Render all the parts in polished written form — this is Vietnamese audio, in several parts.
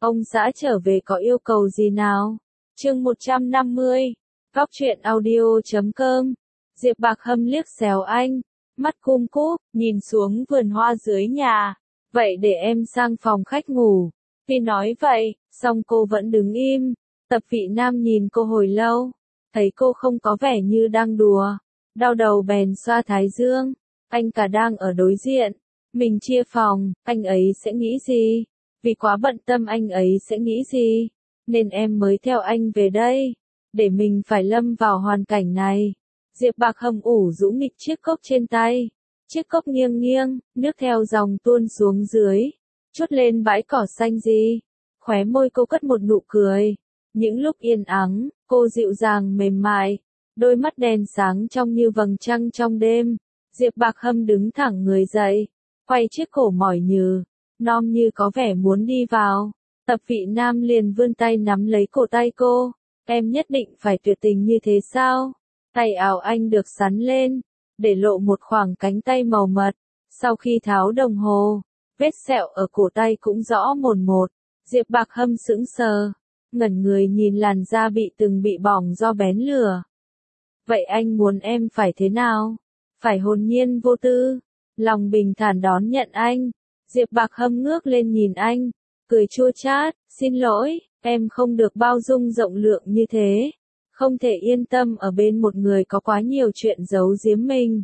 Ông xã trở về có yêu cầu gì nào? Chương 150. Góc truyện audio.com. Diệp Bạc Hâm liếc xéo anh, mắt cung cúp, nhìn xuống vườn hoa dưới nhà. Vậy để em sang phòng khách ngủ. Vì nói vậy, song cô vẫn đứng im. Tập Vị Nam nhìn cô hồi lâu, thấy cô không có vẻ như đang đùa, đau đầu bèn xoa thái dương. Anh cả đang ở đối diện, mình chia phòng, anh ấy sẽ nghĩ gì? Vì quá bận tâm anh ấy sẽ nghĩ gì, nên em mới theo anh về đây, để mình phải lâm vào hoàn cảnh này. Diệp Bạc Hâm ủ rũ nghịch chiếc cốc trên tay, chiếc cốc nghiêng nghiêng, nước theo dòng tuôn xuống dưới, chút lên bãi cỏ xanh gì. Khóe môi cô cất một nụ cười. Những lúc yên ắng, cô dịu dàng mềm mại, đôi mắt đèn sáng trong như vầng trăng trong đêm. Diệp Bạc Hâm đứng thẳng người dậy, quay chiếc cổ mỏi nhừ, non như có vẻ muốn đi vào. Tập Vị Nam liền vươn tay nắm lấy cổ tay cô. Em nhất định phải tuyệt tình như thế sao? Tay áo anh được xắn lên, để lộ một khoảng cánh tay màu mật. Sau khi tháo đồng hồ, vết sẹo ở cổ tay cũng rõ mồn một. Diệp Bạc Hâm sững sờ, ngẩn người nhìn làn da từng bị bỏng do bén lửa. Vậy anh muốn em phải thế nào? Phải hồn nhiên vô tư, lòng bình thản đón nhận anh. Diệp Bạc Hâm ngước lên nhìn anh, cười chua chát, xin lỗi, em không được bao dung rộng lượng như thế. Không thể yên tâm ở bên một người có quá nhiều chuyện giấu giếm mình.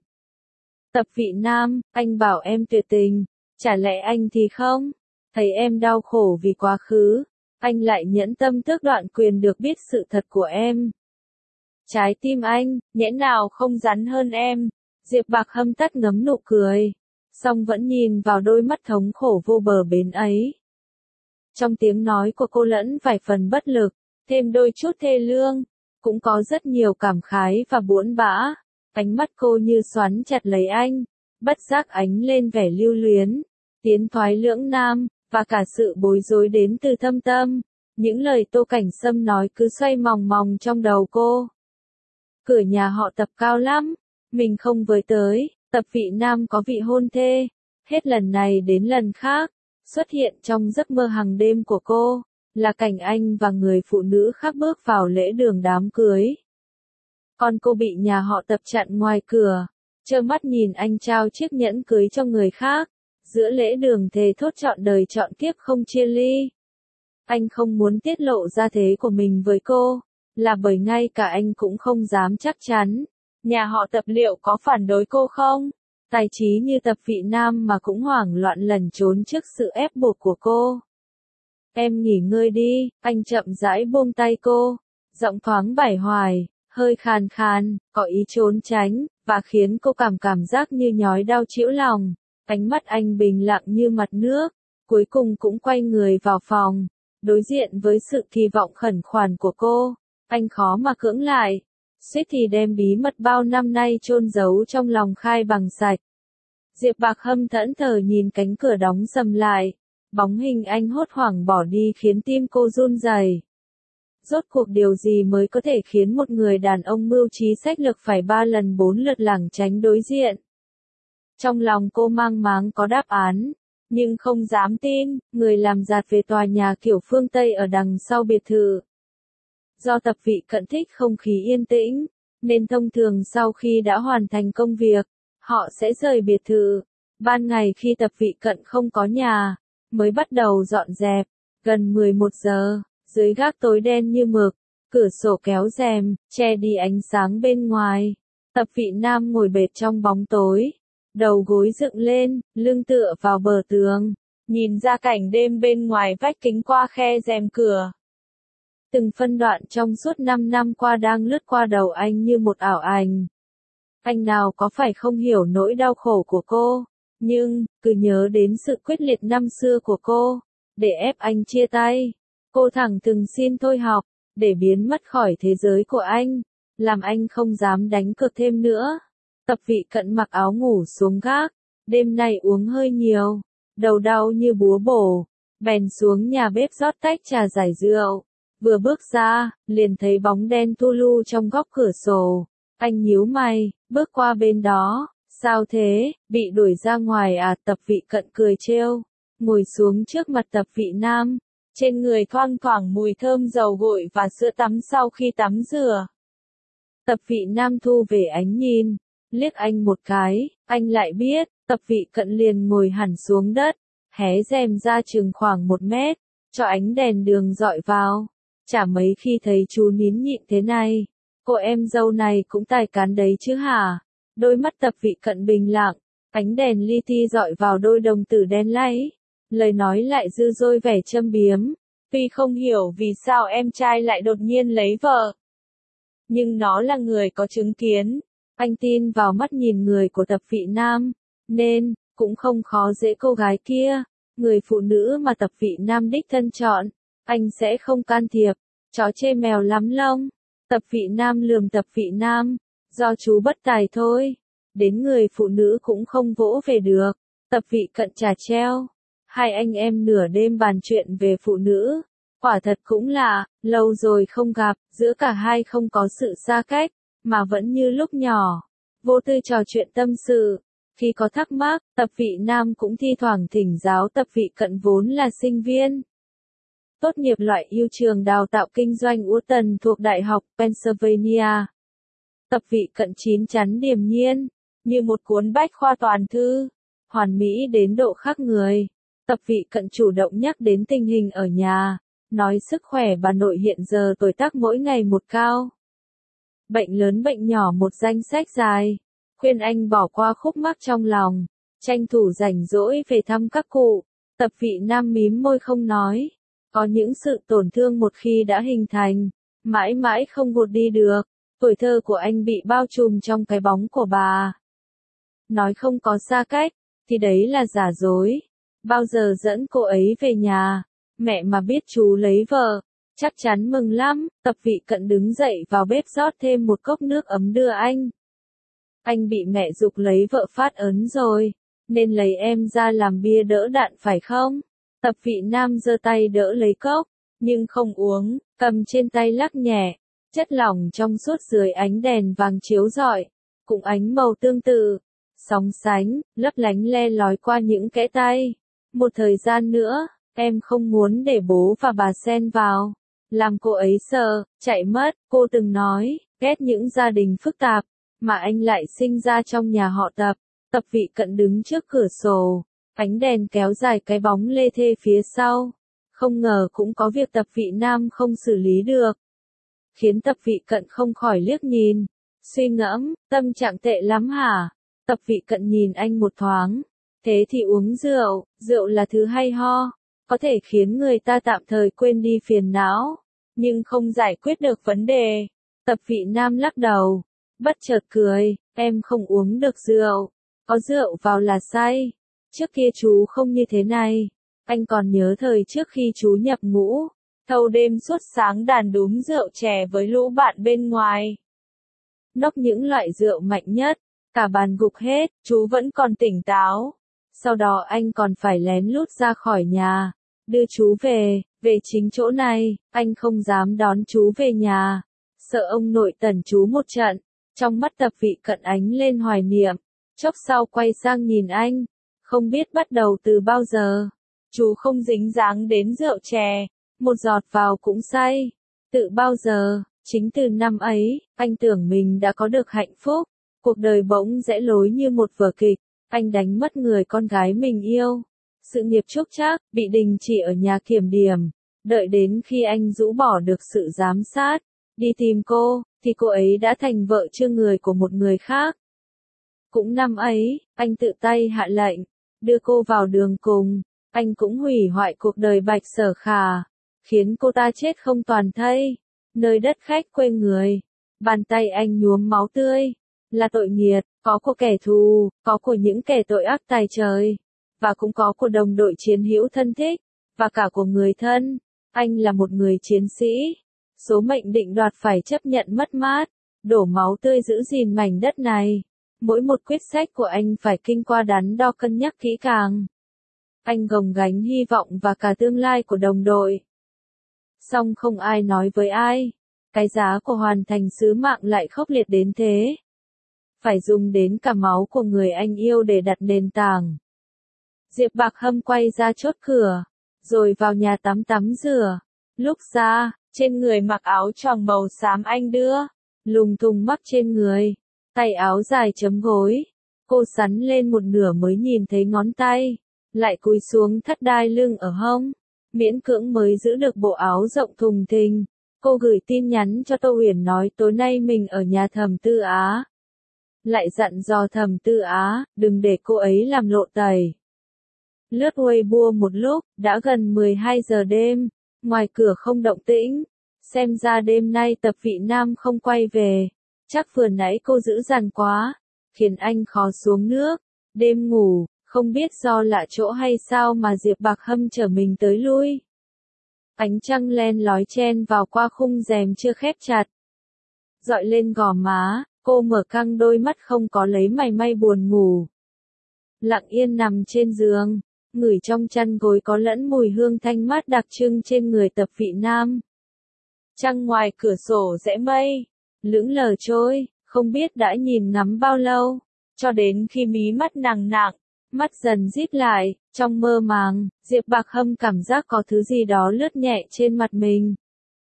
Tập Vị Nam, anh bảo em tuyệt tình, chả lẽ anh thì không? Thấy em đau khổ vì quá khứ, anh lại nhẫn tâm tước đoạt quyền được biết sự thật của em. Trái tim anh, nhẽ nào không rắn hơn em? Diệp Bạc Hâm tắt ngấm nụ cười, song vẫn nhìn vào đôi mắt thống khổ vô bờ bến ấy. Trong tiếng nói của cô lẫn vài phần bất lực, thêm đôi chút thê lương, cũng có rất nhiều cảm khái và buồn bã. Ánh mắt cô như xoắn chặt lấy anh, bất giác ánh lên vẻ lưu luyến, tiến thoái lưỡng nan, và cả sự bối rối đến từ thâm tâm. Những lời Tô Cảnh Sâm nói cứ xoay mòng mòng trong đầu cô. Cửa nhà họ Tập cao lắm, mình không với tới. Tập Vị Nam có vị hôn thê, hết lần này đến lần khác, xuất hiện trong giấc mơ hàng đêm của cô, là cảnh anh và người phụ nữ khác bước vào lễ đường đám cưới. Còn cô bị nhà họ Tập chặn ngoài cửa, trơ mắt nhìn anh trao chiếc nhẫn cưới cho người khác, giữa lễ đường thề thốt trọn đời trọn kiếp không chia ly. Anh không muốn tiết lộ ra thế của mình với cô, là bởi ngay cả anh cũng không dám chắc chắn. Nhà họ Tập liệu có phản đối cô không? Tài trí như Tập Vị Nam mà cũng hoảng loạn lẩn trốn trước sự ép buộc của cô. Em nghỉ ngơi đi, anh chậm rãi buông tay cô, giọng thoáng bải hoài, hơi khàn khàn, có ý trốn tránh, và khiến cô cảm giác như nhói đau trĩu lòng. Ánh mắt anh bình lặng như mặt nước, cuối cùng cũng quay người vào phòng, đối diện với sự kỳ vọng khẩn khoản của cô. Anh khó mà cưỡng lại, suýt thì đem bí mật bao năm nay chôn giấu trong lòng khai bằng sạch. Diệp Bạc Hâm thẫn thờ nhìn cánh cửa đóng sầm lại, bóng hình anh hốt hoảng bỏ đi khiến tim cô run rẩy. Rốt cuộc điều gì mới có thể khiến một người đàn ông mưu trí sách lược phải 3 lần 4 lượt lảng tránh đối diện? Trong lòng cô mang máng có đáp án, nhưng không dám tin. Người làm giạt về tòa nhà kiểu phương Tây ở đằng sau biệt thự. Do Tập Vị Cận thích không khí yên tĩnh, nên thông thường sau khi đã hoàn thành công việc, họ sẽ rời biệt thự. Ban ngày khi Tập Vị Cận không có nhà, mới bắt đầu dọn dẹp. Gần 11 giờ, dưới gác tối đen như mực, cửa sổ kéo rèm, che đi ánh sáng bên ngoài. Tập Vị Nam ngồi bệt trong bóng tối, đầu gối dựng lên, lưng tựa vào bờ tường, nhìn ra cảnh đêm bên ngoài vách kính qua khe rèm cửa. Từng phân đoạn trong suốt 5 năm qua đang lướt qua đầu anh như một ảo ảnh. Anh nào có phải không hiểu nỗi đau khổ của cô, nhưng, cứ nhớ đến sự quyết liệt năm xưa của cô, để ép anh chia tay. Cô thẳng thừng xin thôi học, để biến mất khỏi thế giới của anh, làm anh không dám đánh cược thêm nữa. Tập Vị Cận mặc áo ngủ xuống gác, đêm nay uống hơi nhiều, đầu đau như búa bổ, bèn xuống nhà bếp rót tách trà giải rượu. Vừa bước ra, liền thấy bóng đen thu lu trong góc cửa sổ. Anh nhíu mày, bước qua bên đó. Sao thế, bị đuổi ra ngoài à? Tập Vị Cận cười trêu, ngồi xuống trước mặt Tập Vị Nam, Trên người thoang thoảng mùi thơm dầu gội và sữa tắm sau khi tắm rửa. Tập vị nam thu về ánh nhìn, liếc anh một cái, anh lại biết, tập vị cận liền ngồi hẳn xuống đất, hé rèm ra chừng khoảng 1 mét, cho ánh đèn đường dọi vào. Chả mấy khi thấy chú nín nhịn thế này, cô em dâu này cũng tài cán đấy chứ hả? Đôi mắt tập vị cận bình lặng, ánh đèn li ti dọi vào đôi đồng tử đen láy, lời nói lại dư dôi vẻ châm biếm. Tuy không hiểu vì sao em trai lại đột nhiên lấy vợ, nhưng nó là người có chứng kiến. Anh tin vào mắt nhìn người của tập vị nam, nên, cũng không khó dễ cô gái kia. Người phụ nữ mà tập vị nam đích thân chọn, anh sẽ không can thiệp. Chó chê mèo lắm lông. Tập vị nam lườm tập vị nam, do chú bất tài thôi. Đến người phụ nữ cũng không vỗ về được. Tập vị cận trà treo. Hai anh em nửa đêm bàn chuyện về phụ nữ. Quả thật cũng lạ, lâu rồi không gặp, giữa cả hai không có sự xa cách, mà vẫn như lúc nhỏ. Vô tư trò chuyện tâm sự. Khi có thắc mắc, tập vị nam cũng thi thoảng thỉnh giáo tập vị cận vốn là sinh viên. Tốt nghiệp loại ưu trường đào tạo kinh doanh Wharton thuộc Đại học Pennsylvania. Tập vị cận chín chắn điềm nhiên, như một cuốn bách khoa toàn thư, hoàn mỹ đến độ khác người. Tập vị cận chủ động nhắc đến tình hình ở nhà, nói sức khỏe bà nội hiện giờ tuổi tác mỗi ngày một cao. Bệnh lớn bệnh nhỏ một danh sách dài, khuyên anh bỏ qua khúc mắc trong lòng, tranh thủ rảnh rỗi về thăm các cụ. Tập vị nam mím môi không nói. Có những sự tổn thương một khi đã hình thành, mãi mãi không vụt đi được. Tuổi thơ của anh bị bao trùm trong cái bóng của bà. Nói không có xa cách, thì đấy là giả dối. Bao giờ dẫn cô ấy về nhà, mẹ mà biết chú lấy vợ, chắc chắn mừng lắm. Tập vị cận đứng dậy vào bếp rót thêm một cốc nước ấm đưa anh. Anh bị mẹ giục lấy vợ phát ấn rồi, nên lấy em ra làm bia đỡ đạn phải không? Tập vị nam giơ tay đỡ lấy cốc, nhưng không uống, cầm trên tay lắc nhẹ. Chất lỏng trong suốt dưới ánh đèn vàng chiếu rọi, cùng ánh màu tương tự, sóng sánh, lấp lánh le lói qua những kẽ tay. Một thời gian nữa, em không muốn để bố và bà xen vào, làm cô ấy sợ, chạy mất. Cô từng nói, ghét những gia đình phức tạp, mà anh lại sinh ra trong nhà họ Tập. Tập vị cận đứng trước cửa sổ, ánh đèn kéo dài cái bóng lê thê phía sau. Không ngờ cũng có việc tập vị nam không xử lý được, khiến tập vị cận không khỏi liếc nhìn, suy ngẫm, tâm trạng tệ lắm hả? Tập vị cận nhìn anh một thoáng, thế thì uống rượu, rượu là thứ hay ho, có thể khiến người ta tạm thời quên đi phiền não, nhưng không giải quyết được vấn đề. Tập vị nam lắc đầu, bất chợt cười, em không uống được rượu, có rượu vào là say. Trước kia chú không như thế này, anh còn nhớ thời trước khi chú nhập ngũ, thâu đêm suốt sáng đàn đúm rượu chè với lũ bạn bên ngoài. Nốc những loại rượu mạnh nhất, cả bàn gục hết, chú vẫn còn tỉnh táo. Sau đó anh còn phải lén lút ra khỏi nhà, đưa chú về chính chỗ này, anh không dám đón chú về nhà, sợ ông nội tẩn chú một trận. Trong mắt tập vị cận ánh lên hoài niệm, chốc sau quay sang nhìn anh, không biết bắt đầu từ bao giờ, chú không dính dáng đến rượu chè, một giọt vào cũng say. Tự bao giờ, chính từ năm ấy, anh tưởng mình đã có được hạnh phúc, cuộc đời bỗng rẽ lối như một vở kịch, anh đánh mất người con gái mình yêu. Sự nghiệp chốc chác, bị đình chỉ ở nhà kiểm điểm, đợi đến khi anh rũ bỏ được sự giám sát, đi tìm cô, thì cô ấy đã thành vợ chưa người của một người khác. Cũng năm ấy, anh tự tay hạ lệnh, đưa cô vào đường cùng, anh cũng hủy hoại cuộc đời Bạch Sở Khả, khiến cô ta chết không toàn thây, nơi đất khách quê người. Bàn tay anh nhuốm máu tươi, là tội nghiệt, có của kẻ thù, có của những kẻ tội ác tày trời, và cũng có của đồng đội chiến hữu thân thích, và cả của người thân. Anh là một người chiến sĩ, số mệnh định đoạt phải chấp nhận mất mát, đổ máu tươi giữ gìn mảnh đất này. Mỗi một quyết sách của anh phải kinh qua đắn đo cân nhắc kỹ càng. Anh gồng gánh hy vọng và cả tương lai của đồng đội. Song không ai nói với ai, cái giá của hoàn thành sứ mạng lại khốc liệt đến thế. Phải dùng đến cả máu của người anh yêu để đặt nền tảng. Diệp Bạc Hâm quay ra chốt cửa, rồi vào nhà tắm tắm rửa. Lúc ra, trên người mặc áo choàng màu xám anh đưa, lùng thùng mắc trên người, tay áo dài chấm gối. Cô sắn lên một nửa mới nhìn thấy ngón tay, lại cúi xuống thắt đai lưng ở hông, miễn cưỡng mới giữ được bộ áo rộng thùng thình. Cô gửi tin nhắn cho Tô Huyền nói tối nay mình ở nhà Thẩm Tư Á. Lại dặn dò Thẩm Tư Á, đừng để cô ấy làm lộ tẩy. Lướt Weibo một lúc, đã gần 12 giờ đêm, ngoài cửa không động tĩnh. Xem ra đêm nay Tập Vị Nam không quay về. Chắc vừa nãy cô giữ dằn quá, khiến anh khó xuống nước. Đêm ngủ, không biết do lạ chỗ hay sao mà Diệp Bạc Hâm chở mình tới lui. Ánh trăng len lói chen vào qua khung rèm chưa khép chặt, dọi lên gò má. Cô mở căng đôi mắt không có lấy mảy may buồn ngủ. Lặng yên nằm trên giường, ngửi trong chăn gối có lẫn mùi hương thanh mát đặc trưng trên người Tập Vị Nam. Trăng ngoài cửa sổ rẽ mây, lững lờ trôi, không biết đã nhìn ngắm bao lâu, cho đến khi mí mắt nặng nặng, mắt dần díp lại, trong mơ màng, Diệp Bạc Hâm cảm giác có thứ gì đó lướt nhẹ trên mặt mình.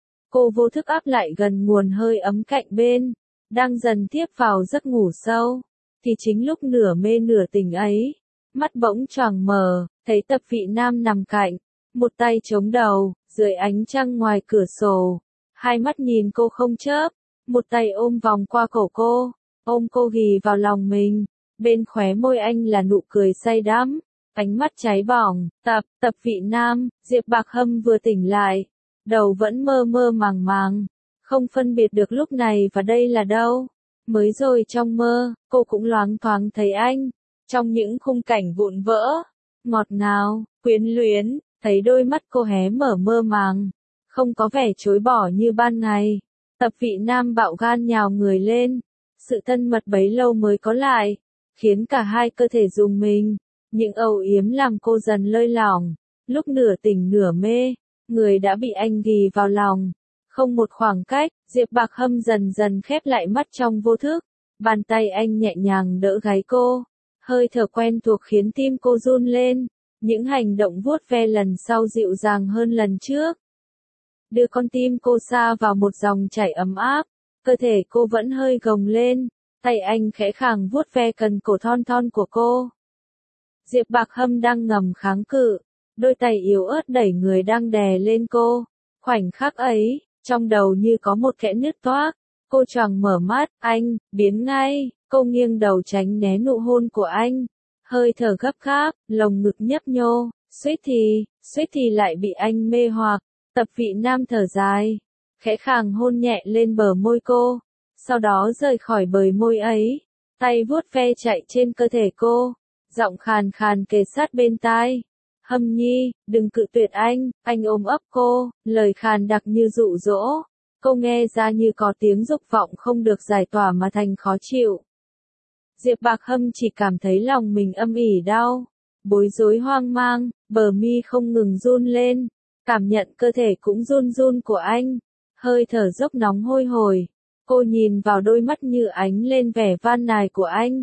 Cô vô thức áp lại gần nguồn hơi ấm cạnh bên, đang dần tiếp vào giấc ngủ sâu, thì chính lúc nửa mê nửa tỉnh ấy, mắt bỗng choàng mờ, thấy Tập Vị Nam nằm cạnh, một tay chống đầu, dưới ánh trăng ngoài cửa sổ, hai mắt nhìn cô không chớp, một tay ôm vòng qua cổ cô, ôm cô ghì vào lòng mình, bên khóe môi anh là nụ cười say đắm, ánh mắt cháy bỏng. Tập Vị Nam, Diệp Bạc Hâm vừa tỉnh lại, đầu vẫn mơ mơ màng màng, không phân biệt được lúc này và đây là đâu. Mới rồi trong mơ, cô cũng loáng thoáng thấy anh, trong những khung cảnh vụn vỡ, ngọt ngào, quyến luyến, thấy đôi mắt cô hé mở mơ màng, không có vẻ chối bỏ như ban ngày. Tập Vị Nam bạo gan nhào người lên, sự thân mật bấy lâu mới có lại, khiến cả hai cơ thể rùng mình, những âu yếm làm cô dần lơi lỏng, lúc nửa tỉnh nửa mê, người đã bị anh ghì vào lòng. Không một khoảng cách, Diệp Bạc Hâm dần dần khép lại mắt trong vô thức, bàn tay anh nhẹ nhàng đỡ gáy cô, hơi thở quen thuộc khiến tim cô run lên, những hành động vuốt ve lần sau dịu dàng hơn lần trước. Đưa con tim cô sa vào một dòng chảy ấm áp, cơ thể cô vẫn hơi gồng lên, tay anh khẽ khàng vuốt ve cần cổ thon thon của cô. Diệp Bạc Hâm đang ngầm kháng cự, đôi tay yếu ớt đẩy người đang đè lên cô. Khoảnh khắc ấy, trong đầu như có một kẽ nứt toác, cô choàng mở mắt, anh, biến ngay, cô nghiêng đầu tránh né nụ hôn của anh. Hơi thở gấp gáp, lồng ngực nhấp nhô, suýt thì lại bị anh mê hoặc. Tập Vị Nam thở dài, khẽ khàng hôn nhẹ lên bờ môi cô, sau đó rời khỏi bờ môi ấy, tay vuốt ve chạy trên cơ thể cô, giọng khàn khàn kề sát bên tai. Hâm nhi, đừng cự tuyệt anh ôm ấp cô, lời khàn đặc như dụ dỗ, cô nghe ra như có tiếng dục vọng không được giải tỏa mà thành khó chịu. Diệp Bạc Hâm chỉ cảm thấy lòng mình âm ỉ đau, bối rối hoang mang, bờ mi không ngừng run lên, cảm nhận cơ thể cũng run run của anh, hơi thở dốc nóng hôi hổi. Cô nhìn vào đôi mắt như ánh lên vẻ van nài của anh.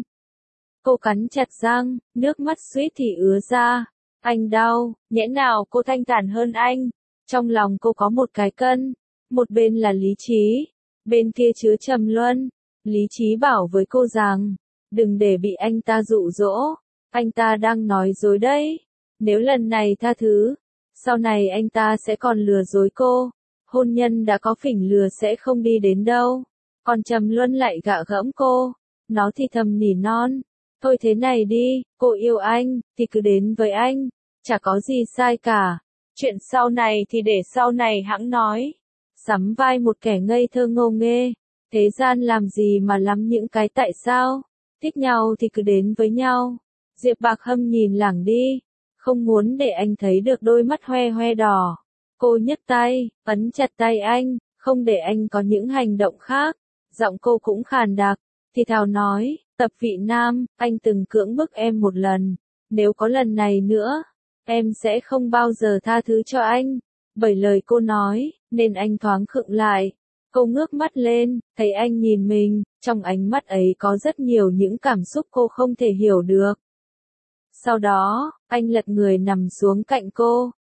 Cô cắn chặt răng, nước mắt suýt thì ứa ra. Anh đau, nhẽ nào cô thanh thản hơn anh. Trong lòng cô có một cái cân, một bên là lý trí, bên kia chứa trầm luân. Lý trí bảo với cô rằng, đừng để bị anh ta dụ dỗ, anh ta đang nói dối đấy. Nếu lần này tha thứ, sau này anh ta sẽ còn lừa dối cô. Hôn nhân đã có phỉnh lừa sẽ không đi đến đâu. Còn trầm luân lại gạ gẫm cô, nó thì thầm nỉ non. Thôi thế này đi, cô yêu anh, thì cứ đến với anh, chả có gì sai cả. Chuyện sau này thì để sau này hẵng nói. Sắm vai một kẻ ngây thơ ngô nghê, thế gian làm gì mà lắm những cái tại sao, thích nhau thì cứ đến với nhau. Diệp Bạc Hâm nhìn lảng đi, không muốn để anh thấy được đôi mắt hoe hoe đỏ. Cô nhấc tay, ấn chặt tay anh, không để anh có những hành động khác. Giọng cô cũng khàn đặc, thì thào nói, Tập Vị Nam, anh từng cưỡng bức em một lần, nếu có lần này nữa, em sẽ không bao giờ tha thứ cho anh. Bởi lời cô nói, nên anh thoáng khựng lại. Cô ngước mắt lên, thấy anh nhìn mình, trong ánh mắt ấy có rất nhiều những cảm xúc cô không thể hiểu được. Sau đó, anh lật người nằm xuống cạnh cô,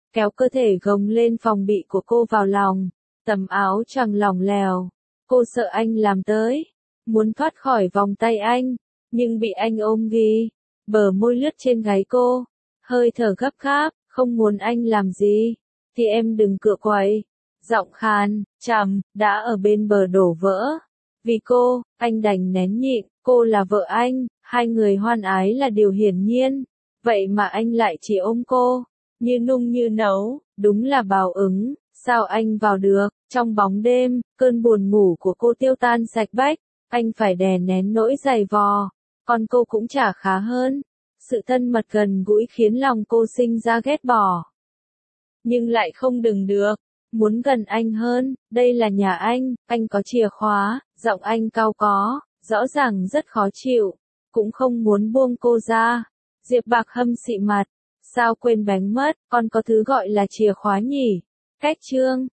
kéo cơ thể gồng lên phòng bị của cô vào lòng, tấm áo choàng lỏng lẻo. Cô sợ anh làm tới, muốn thoát khỏi vòng tay anh, nhưng bị anh ôm ghì, bờ môi lướt trên gáy cô, hơi thở gấp gáp, không muốn anh làm gì, thì em đừng cựa quậy. Giọng khàn, trầm, đã ở bên bờ đổ vỡ. Vì cô, anh đành nén nhịn, cô là vợ anh, hai người hoan ái là điều hiển nhiên. Vậy mà anh lại chỉ ôm cô, như nung như nấu, đúng là báo ứng, sao anh vào được, trong bóng đêm, cơn buồn ngủ của cô tiêu tan sạch bách, anh phải đè nén nỗi dày vò, còn cô cũng chả khá hơn. Sự thân mật gần gũi khiến lòng cô sinh ra ghét bỏ. Nhưng lại không đừng được, muốn gần anh hơn, đây là nhà anh có chìa khóa, giọng anh cau có, rõ ràng rất khó chịu, cũng không muốn buông cô ra. Diệp Bạc hâm xị mặt, sao quên bánh mất, còn có thứ gọi là chìa khóa nhỉ? Cách chương